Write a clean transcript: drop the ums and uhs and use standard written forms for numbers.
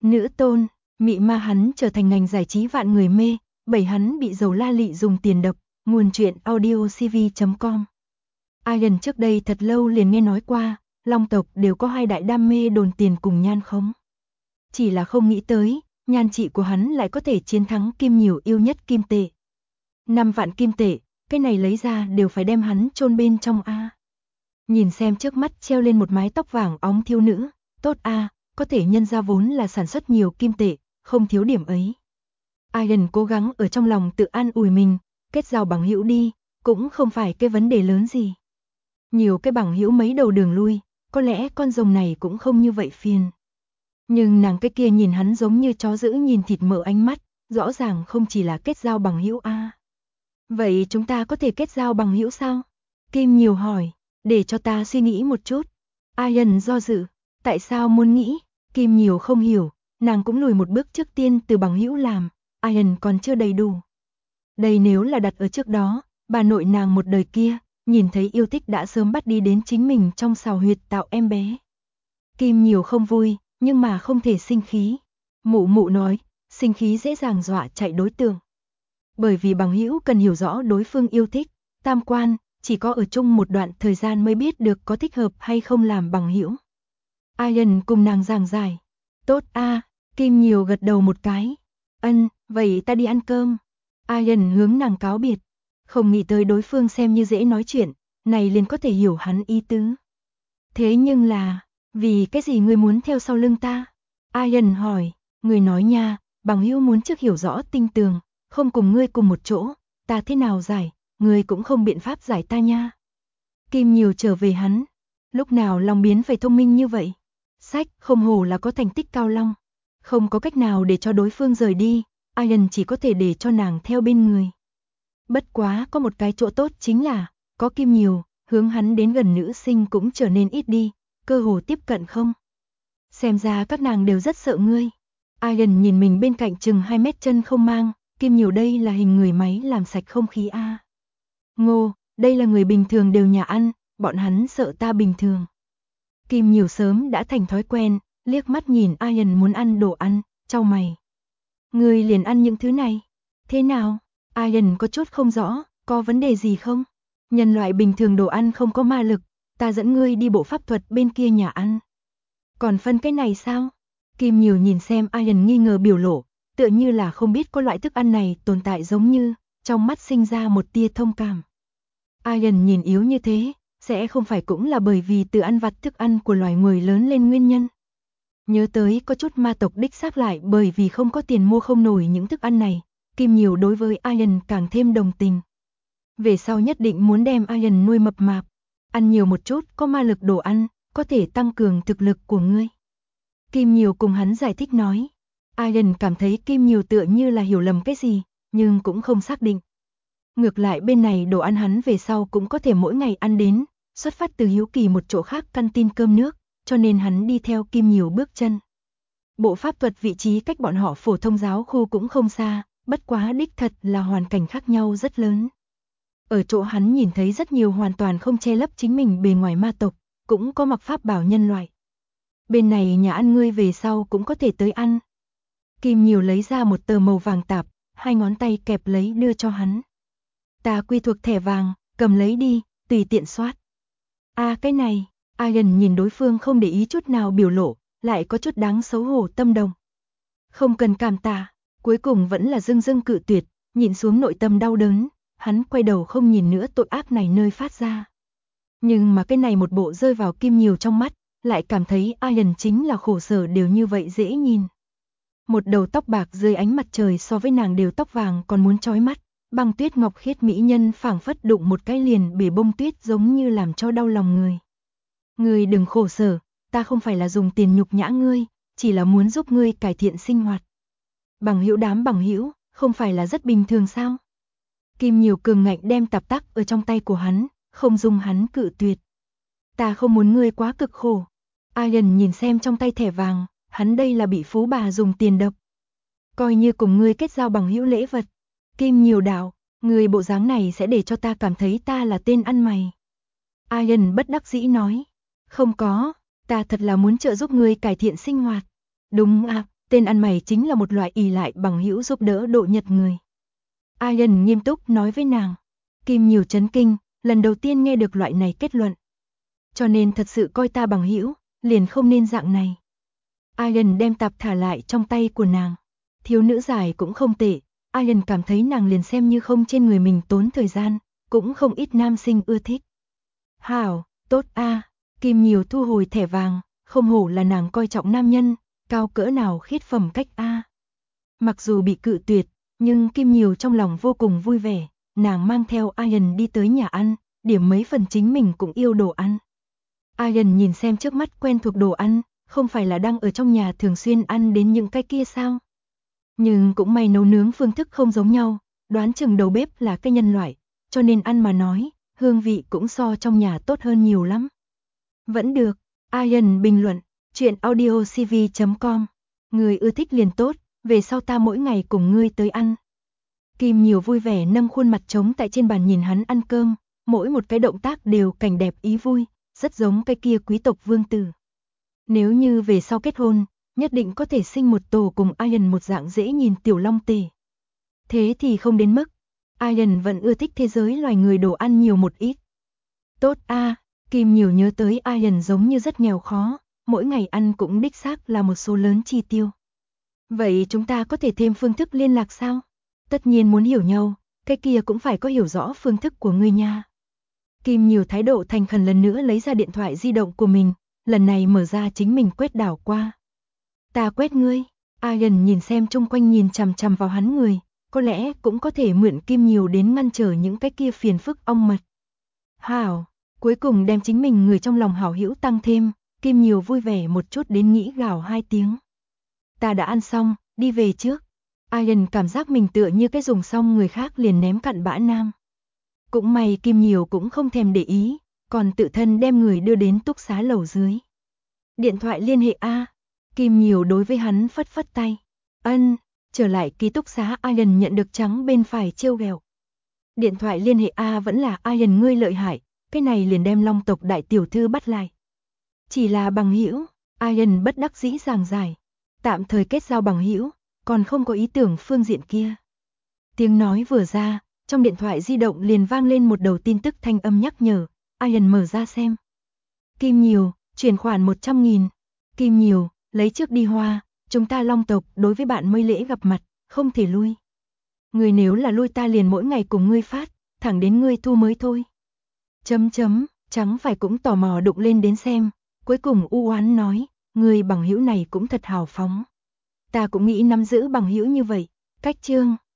Nữ tôn, mị ma hắn trở thành ngành giải trí vạn người mê, bởi hắn bị Dầu La Lị dùng tiền độc. Nguồn truyện audiocv.com. Ian trước đây thật lâu liền nghe nói qua, Long tộc đều có hai đại đam mê đồn tiền cùng nhan khống. Chỉ là không nghĩ tới, nhan trị của hắn lại có thể chiến thắng Kim Nhiều yêu nhất kim tệ. 5 vạn kim tệ, cái này lấy ra đều phải đem hắn chôn bên trong a. Nhìn xem trước mắt treo lên một mái tóc vàng óng thiếu nữ, tốt a, có thể nhân ra vốn là sản xuất nhiều kim tệ, không thiếu điểm ấy. Ian cố gắng ở trong lòng tự an ủi mình, kết giao bằng hữu đi, cũng không phải cái vấn đề lớn gì. Nhiều cái bằng hữu mấy đầu đường lui, có lẽ con rồng này cũng không như vậy phiền. Nhưng nàng cái kia nhìn hắn giống như chó dữ nhìn thịt mỡ ánh mắt, rõ ràng không chỉ là kết giao bằng hữu a. Vậy chúng ta có thể kết giao bằng hữu sao? Kim Nhiều hỏi, để cho ta suy nghĩ một chút. Ian do dự, tại sao muốn nghĩ? Kim Nhiều không hiểu, nàng cũng lùi một bước trước tiên từ bằng hữu làm, Ian còn chưa đầy đủ. Đây nếu là đặt ở trước đó, bà nội nàng một đời kia, nhìn thấy yêu thích đã sớm bắt đi đến chính mình trong sào huyệt tạo em bé. Kim Nhiều không vui, nhưng mà không thể sinh khí. Mụ mụ nói, sinh khí dễ dàng dọa chạy đối tượng. Bởi vì bằng hữu cần hiểu rõ đối phương yêu thích, tam quan, chỉ có ở chung một đoạn thời gian mới biết được có thích hợp hay không làm bằng hữu. Ian cùng nàng giảng giải. Tốt a, Kim Nhiều gật đầu một cái. Vậy ta đi ăn cơm. Ian hướng nàng cáo biệt. Không nghĩ tới đối phương xem như dễ nói chuyện, này liền có thể hiểu hắn ý tứ. Thế nhưng là, vì cái gì ngươi muốn theo sau lưng ta? Ian hỏi, ngươi nói nha, bằng hữu muốn trước hiểu rõ tinh tường, không cùng ngươi cùng một chỗ, ta thế nào giải, ngươi cũng không biện pháp giải ta nha. Kim Nhiều trở về hắn, lúc nào lòng biến phải thông minh như vậy? Sách không hổ là có thành tích cao long, không có cách nào để cho đối phương rời đi, Ian chỉ có thể để cho nàng theo bên người. Bất quá có một cái chỗ tốt chính là, có Kim Nhiều, hướng hắn đến gần nữ sinh cũng trở nên ít đi, cơ hồ tiếp cận không. Xem ra các nàng đều rất sợ ngươi. Ian nhìn mình bên cạnh chừng 2 mét chân không mang, Kim Nhiều đây là hình người máy làm sạch không khí a. Ngô, đây là người bình thường đều nhà ăn, bọn hắn sợ ta bình thường. Kim Nhiều sớm đã thành thói quen, liếc mắt nhìn Ian muốn ăn đồ ăn, chau mày. Ngươi liền ăn những thứ này. Thế nào? Ian có chút không rõ, có vấn đề gì không? Nhân loại bình thường đồ ăn không có ma lực, ta dẫn ngươi đi bộ pháp thuật bên kia nhà ăn. Còn phân cái này sao? Kim Nhiều nhìn xem Ian nghi ngờ biểu lộ, tựa như là không biết có loại thức ăn này tồn tại giống như, trong mắt sinh ra một tia thông cảm. Ian nhìn yếu như thế, sẽ không phải cũng là bởi vì từ ăn vặt thức ăn của loài người lớn lên nguyên nhân. Nhớ tới có chút ma tộc đích xác lại bởi vì không có tiền mua không nổi những thức ăn này, Kim Nhiều đối với Ian càng thêm đồng tình. Về sau nhất định muốn đem Ian nuôi mập mạp, ăn nhiều một chút có ma lực đồ ăn, có thể tăng cường thực lực của ngươi. Kim Nhiều cùng hắn giải thích nói. Ian cảm thấy Kim Nhiều tựa như là hiểu lầm cái gì, nhưng cũng không xác định. Ngược lại bên này đồ ăn hắn về sau cũng có thể mỗi ngày ăn đến, xuất phát từ hiếu kỳ một chỗ khác căn tin cơm nước, cho nên hắn đi theo Kim Nhiều bước chân. Bộ pháp thuật vị trí cách bọn họ phổ thông giáo khu cũng không xa, bất quá đích thật là hoàn cảnh khác nhau rất lớn. Ở chỗ hắn nhìn thấy rất nhiều hoàn toàn không che lấp chính mình bề ngoài ma tộc, cũng có mặc pháp bảo nhân loại. Bên này nhà ăn ngươi về sau cũng có thể tới ăn. Kim Nhiều lấy ra một tờ màu vàng tạp, 2 ngón tay kẹp lấy đưa cho hắn. Ta quy thuộc thẻ vàng, cầm lấy đi, tùy tiện soát. Cái này, Ian nhìn đối phương không để ý chút nào biểu lộ, lại có chút đáng xấu hổ tâm đồng. Không cần cảm tạ, cuối cùng vẫn là dưng cự tuyệt, nhìn xuống nội tâm đau đớn, hắn quay đầu không nhìn nữa tội ác này nơi phát ra. Nhưng mà cái này một bộ rơi vào Kim Nhiều trong mắt, lại cảm thấy Ian chính là khổ sở đều như vậy dễ nhìn. Một đầu tóc bạc dưới ánh mặt trời so với nàng đều tóc vàng còn muốn chói mắt, băng tuyết ngọc khiết mỹ nhân phảng phất đụng một cái liền bể bông tuyết giống như làm cho đau lòng người. Ngươi đừng khổ sở, ta không phải là dùng tiền nhục nhã ngươi, chỉ là muốn giúp ngươi cải thiện sinh hoạt. Bằng hữu đám bằng hữu, không phải là rất bình thường sao? Kim Nhiều cường ngạnh đem tạp tắc ở trong tay của hắn, không dung hắn cự tuyệt. Ta không muốn ngươi quá cực khổ. Ian nhìn xem trong tay thẻ vàng, hắn đây là bị phú bà dùng tiền đập. Coi như cùng ngươi kết giao bằng hữu lễ vật. Kim Nhiều đạo, ngươi bộ dáng này sẽ để cho ta cảm thấy ta là tên ăn mày. Ian bất đắc dĩ nói, không có, ta thật là muốn trợ giúp ngươi cải thiện sinh hoạt. Đúng Tên ăn mày chính là một loại ỷ lại bằng hữu giúp đỡ độ nhật người. Ian nghiêm túc nói với nàng. Kim nhiều chấn kinh, lần đầu tiên nghe được loại này kết luận. Cho nên thật sự coi ta bằng hữu, liền không nên dạng này. Ian đem tạp thả lại trong tay của nàng. Thiếu nữ giải cũng không tệ, Ian cảm thấy nàng liền xem như không trên người mình tốn thời gian, cũng không ít nam sinh ưa thích. Hảo, tốt a. Kim nhiều thu hồi thẻ vàng, không hổ là nàng coi trọng nam nhân, cao cỡ nào khiết phẩm cách a. Mặc dù bị cự tuyệt, nhưng Kim nhiều trong lòng vô cùng vui vẻ, nàng mang theo Ian đi tới nhà ăn, điểm mấy phần chính mình cũng yêu đồ ăn. Ian nhìn xem trước mắt quen thuộc đồ ăn, không phải là đang ở trong nhà thường xuyên ăn đến những cái kia sao? Nhưng cũng may nấu nướng phương thức không giống nhau, đoán chừng đầu bếp là cái nhân loại, cho nên ăn mà nói, hương vị cũng so trong nhà tốt hơn nhiều lắm. Vẫn được, Ian bình luận, chuyện audiocv.com, người ưa thích liền tốt, về sau ta mỗi ngày cùng ngươi tới ăn. Kim nhiều vui vẻ nâng khuôn mặt trống tại trên bàn nhìn hắn ăn cơm, mỗi một cái động tác đều cảnh đẹp ý vui, rất giống cái kia quý tộc vương tử. Nếu như về sau kết hôn, nhất định có thể sinh một tổ cùng Ian một dạng dễ nhìn tiểu long tể. Thế thì không đến mức, Ian vẫn ưa thích thế giới loài người đồ ăn nhiều một ít. Tốt a, Kim nhiều nhớ tới Ian giống như rất nghèo khó, mỗi ngày ăn cũng đích xác là một số lớn chi tiêu. Vậy chúng ta có thể thêm phương thức liên lạc sao? Tất nhiên muốn hiểu nhau, cái kia cũng phải có hiểu rõ phương thức của ngươi nha. Kim nhiều thái độ thành khẩn lần nữa lấy ra điện thoại di động của mình, lần này mở ra chính mình quét đảo qua. Ta quét ngươi, Ian nhìn xem chung quanh nhìn chằm chằm vào hắn người, có lẽ cũng có thể mượn Kim nhiều đến ngăn trở những cái kia phiền phức ong mật. Hảo, cuối cùng đem chính mình người trong lòng hảo hữu tăng thêm, Kim nhiều vui vẻ một chút đến nghĩ gào 2 tiếng. Ta đã ăn xong, đi về trước. Ian cảm giác mình tựa như cái dùng xong người khác liền ném cặn bã nam. Cũng may Kim nhiều cũng không thèm để ý, còn tự thân đem người đưa đến túc xá lầu dưới. Điện thoại liên hệ A. Kim nhiều đối với hắn phất phất tay. Ân, trở lại ký túc xá Ian nhận được trắng bên phải trêu ghẹo. Điện thoại liên hệ A vẫn là Ian ngươi lợi hại, cái này liền đem Long tộc đại tiểu thư bắt lại. Chỉ là bằng hữu, Ian bất đắc dĩ giảng giải. Tạm thời kết giao bằng hữu, còn không có ý tưởng phương diện kia. Tiếng nói vừa ra, trong điện thoại di động liền vang lên một đầu tin tức thanh âm nhắc nhở, Ian mở ra xem. Kim nhiều, chuyển khoản 100.000. Kim nhiều, lấy trước đi hoa, chúng ta Long tộc đối với bạn mới lễ gặp mặt, không thể lui. Người nếu là lui ta liền mỗi ngày cùng ngươi phát, thẳng đến ngươi thu mới thôi. Trắng phải cũng tò mò đụng lên đến xem, cuối cùng u oán nói, người bằng hữu này cũng thật hào phóng. Ta cũng nghĩ nắm giữ bằng hữu như vậy, cách chương.